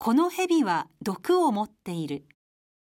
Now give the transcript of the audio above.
この蛇は毒を持っている。